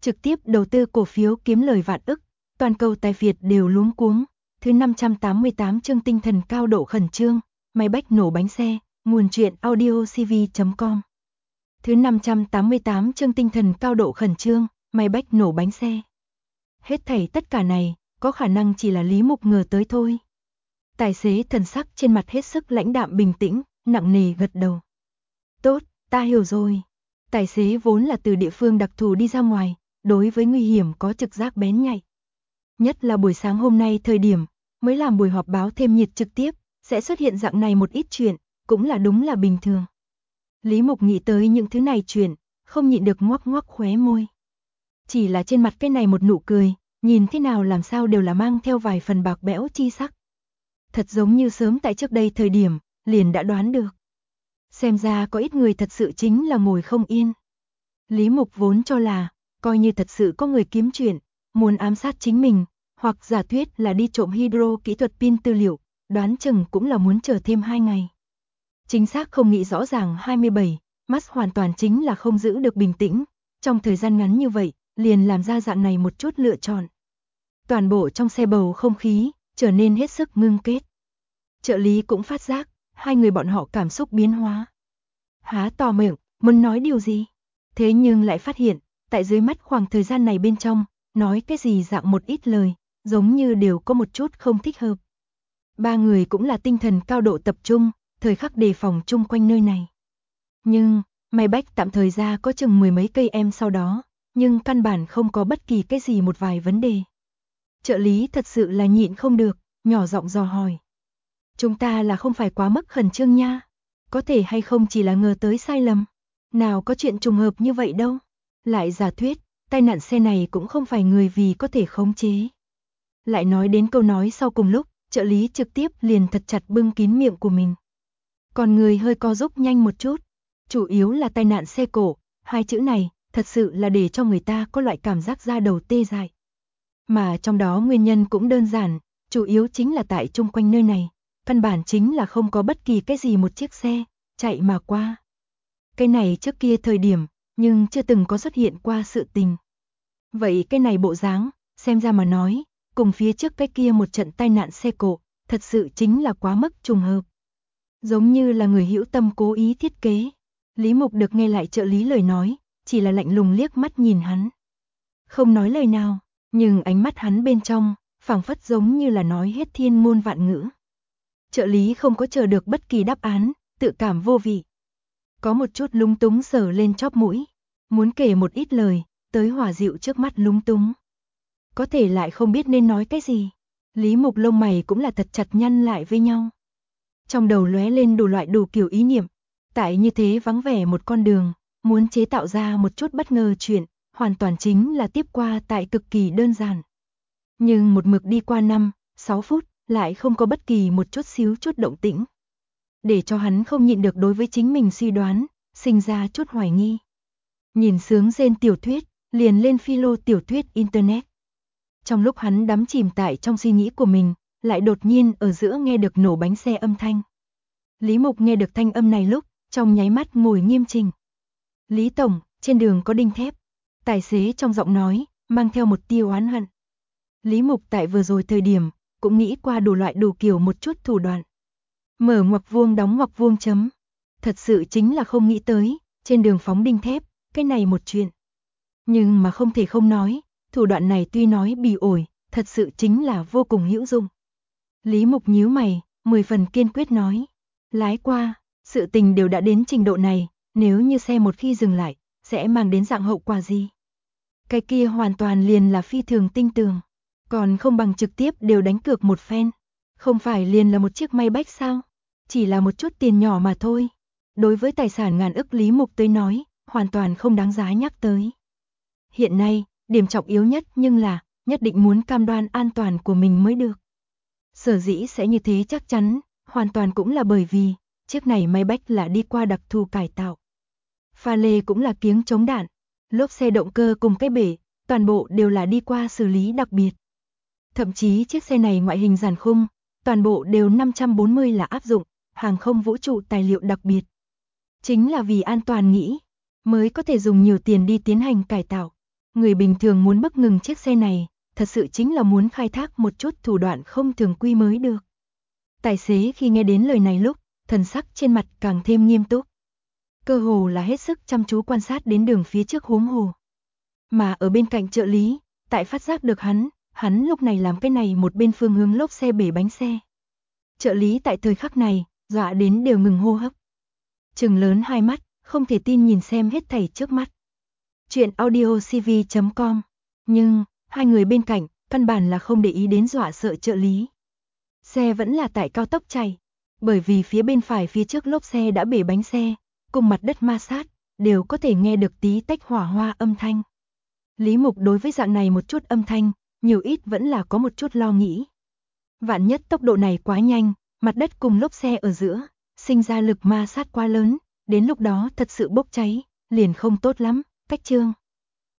trực tiếp đầu tư cổ phiếu kiếm lời vạn ức, toàn cầu tài phiệt đều luống cuống. Thứ 588 chương tinh thần cao độ khẩn trương, máy bách nổ bánh xe, nguồn truyện audiocv.com. Thứ 588 chương tinh thần cao độ khẩn trương, máy bách nổ bánh xe. Hết thảy tất cả này, có khả năng chỉ là Lý Mục ngờ tới thôi. Tài xế thần sắc trên mặt hết sức lãnh đạm bình tĩnh, nặng nề gật đầu. Tốt, ta hiểu rồi. Tài xế vốn là từ địa phương đặc thù đi ra ngoài, đối với nguy hiểm có trực giác bén nhạy. Nhất là buổi sáng hôm nay thời điểm, mới làm buổi họp báo thêm nhiệt trực tiếp, sẽ xuất hiện dạng này một ít chuyện, cũng là đúng là bình thường. Lý Mục nghĩ tới những thứ này chuyện, không nhịn được ngoác ngoác khóe môi. Chỉ là trên mặt cái này một nụ cười, nhìn thế nào làm sao đều là mang theo vài phần bạc bẽo chi sắc. Thật giống như sớm tại trước đây thời điểm, liền đã đoán được. Xem ra có ít người thật sự chính là ngồi không yên. Lý Mục vốn cho là, coi như thật sự có người kiếm chuyện, muốn ám sát chính mình, hoặc giả thuyết là đi trộm hydro kỹ thuật pin tư liệu, đoán chừng cũng là muốn chờ thêm 2 ngày. Chính xác không nghĩ rõ ràng 27, mắt hoàn toàn chính là không giữ được bình tĩnh, trong thời gian ngắn như vậy, liền làm ra dạng này một chút lựa chọn. Toàn bộ trong xe bầu không khí, trở nên hết sức ngưng kết. Trợ lý cũng phát giác, hai người bọn họ cảm xúc biến hóa. Há to miệng, muốn nói điều gì? Thế nhưng lại phát hiện, tại dưới mắt khoảng thời gian này bên trong, nói cái gì dạng một ít lời, giống như đều có một chút không thích hợp. Ba người cũng là tinh thần cao độ tập trung, thời khắc đề phòng chung quanh nơi này. Nhưng, máy bách tạm thời ra có chừng 10 mấy cây em sau đó, nhưng căn bản không có bất kỳ cái gì một vài vấn đề. Trợ lý thật sự là nhịn không được, nhỏ giọng dò hỏi. Chúng ta là không phải quá mức khẩn trương nha, có thể hay không chỉ là ngờ tới sai lầm, nào có chuyện trùng hợp như vậy đâu. Lại giả thuyết, tai nạn xe này cũng không phải người vì có thể khống chế. Lại nói đến câu nói sau cùng lúc, trợ lý trực tiếp liền thật chặt bưng kín miệng của mình. Còn người hơi co rúm nhanh một chút, chủ yếu là tai nạn xe cộ, hai chữ này thật sự là để cho người ta có loại cảm giác da đầu tê dại. Mà trong đó nguyên nhân cũng đơn giản, chủ yếu chính là tại chung quanh nơi này, căn bản chính là không có bất kỳ cái gì một chiếc xe chạy mà qua. Cái này trước kia thời điểm, nhưng chưa từng có xuất hiện qua sự tình. Vậy cái này bộ dáng, xem ra mà nói, cùng phía trước cái kia một trận tai nạn xe cộ, thật sự chính là quá mức trùng hợp. Giống như là người hữu tâm cố ý thiết kế. Lý Mục được nghe lại trợ lý lời nói, chỉ là lạnh lùng liếc mắt nhìn hắn. Không nói lời nào, nhưng ánh mắt hắn bên trong, phảng phất giống như là nói hết thiên ngôn vạn ngữ. Trợ lý không có chờ được bất kỳ đáp án, tự cảm vô vị. Có một chút lúng túng sờ lên chóp mũi, muốn kể một ít lời, tới hòa dịu trước mắt lúng túng. Có thể lại không biết nên nói cái gì. Lý Mục lông mày cũng là thật chặt nhăn lại với nhau. Trong đầu lóe lên đủ loại đủ kiểu ý niệm, tại như thế vắng vẻ một con đường, muốn chế tạo ra một chút bất ngờ chuyện, hoàn toàn chính là tiếp qua tại cực kỳ đơn giản. Nhưng một mực đi qua 5-6 phút, lại không có bất kỳ một chút xíu chút động tĩnh. Để cho hắn không nhịn được đối với chính mình suy đoán, sinh ra chút hoài nghi. Nhìn sướng rên tiểu thuyết, liền lên philo tiểu thuyết internet. Trong lúc hắn đắm chìm tại trong suy nghĩ của mình, lại đột nhiên ở giữa nghe được nổ bánh xe âm thanh. Lý Mục nghe được thanh âm này lúc, trong nháy mắt ngồi nghiêm chỉnh. Lý Tổng, trên đường có đinh thép. Tài xế trong giọng nói, mang theo một tia oán hận. Lý Mục tại vừa rồi thời điểm, cũng nghĩ qua đủ loại đủ kiểu một chút thủ đoạn. Mở ngoặc vuông đóng ngoặc vuông chấm. Thật sự chính là không nghĩ tới, trên đường phóng đinh thép, cái này một chuyện. Nhưng mà không thể không nói, thủ đoạn này tuy nói bỉ ổi, thật sự chính là vô cùng hữu dụng. Lý Mục nhíu mày, 10 phần kiên quyết nói. Lái qua, sự tình đều đã đến trình độ này, nếu như xe một khi dừng lại, sẽ mang đến dạng hậu quả gì? Cái kia hoàn toàn liền là phi thường tinh tường, còn không bằng trực tiếp đều đánh cược một phen. Không phải liền là một chiếc may bách sao? Chỉ là một chút tiền nhỏ mà thôi. Đối với tài sản ngàn ức Lý Mục tới nói, hoàn toàn không đáng giá nhắc tới. Hiện nay, điểm trọng yếu nhất nhưng là, nhất định muốn cam đoan an toàn của mình mới được. Sở dĩ sẽ như thế chắc chắn, hoàn toàn cũng là bởi vì, chiếc này may bách là đi qua đặc thù cải tạo. Pha lê cũng là kiếng chống đạn, lốp xe động cơ cùng cái bể, toàn bộ đều là đi qua xử lý đặc biệt. Thậm chí chiếc xe này ngoại hình giàn khung, toàn bộ đều 540 là áp dụng, hàng không vũ trụ tài liệu đặc biệt. Chính là vì an toàn nghĩ, mới có thể dùng nhiều tiền đi tiến hành cải tạo. Người bình thường muốn bấc ngừng chiếc xe này, thật sự chính là muốn khai thác một chút thủ đoạn không thường quy mới được. Tài xế khi nghe đến lời này lúc, thần sắc trên mặt càng thêm nghiêm túc. Cơ hồ là hết sức chăm chú quan sát đến đường phía trước huống hồ. Mà ở bên cạnh trợ lý, tại phát giác được hắn lúc này làm cái này một bên phương hướng lốp xe bể bánh xe. Trợ lý tại thời khắc này, dọa đến đều ngừng hô hấp. Trừng lớn hai mắt, không thể tin nhìn xem hết thảy trước mắt. Chuyện audiocv.com. Nhưng, hai người bên cạnh, căn bản là không để ý đến dọa sợ trợ lý. Xe vẫn là tại cao tốc chạy, bởi vì phía bên phải phía trước lốp xe đã bể bánh xe, cùng mặt đất ma sát, đều có thể nghe được tí tách hỏa hoa âm thanh. Lý Mục đối với dạng này một chút âm thanh, nhiều ít vẫn là có một chút lo nghĩ. Vạn nhất tốc độ này quá nhanh, mặt đất cùng lốp xe ở giữa, sinh ra lực ma sát quá lớn, đến lúc đó thật sự bốc cháy, liền không tốt lắm. Cách chương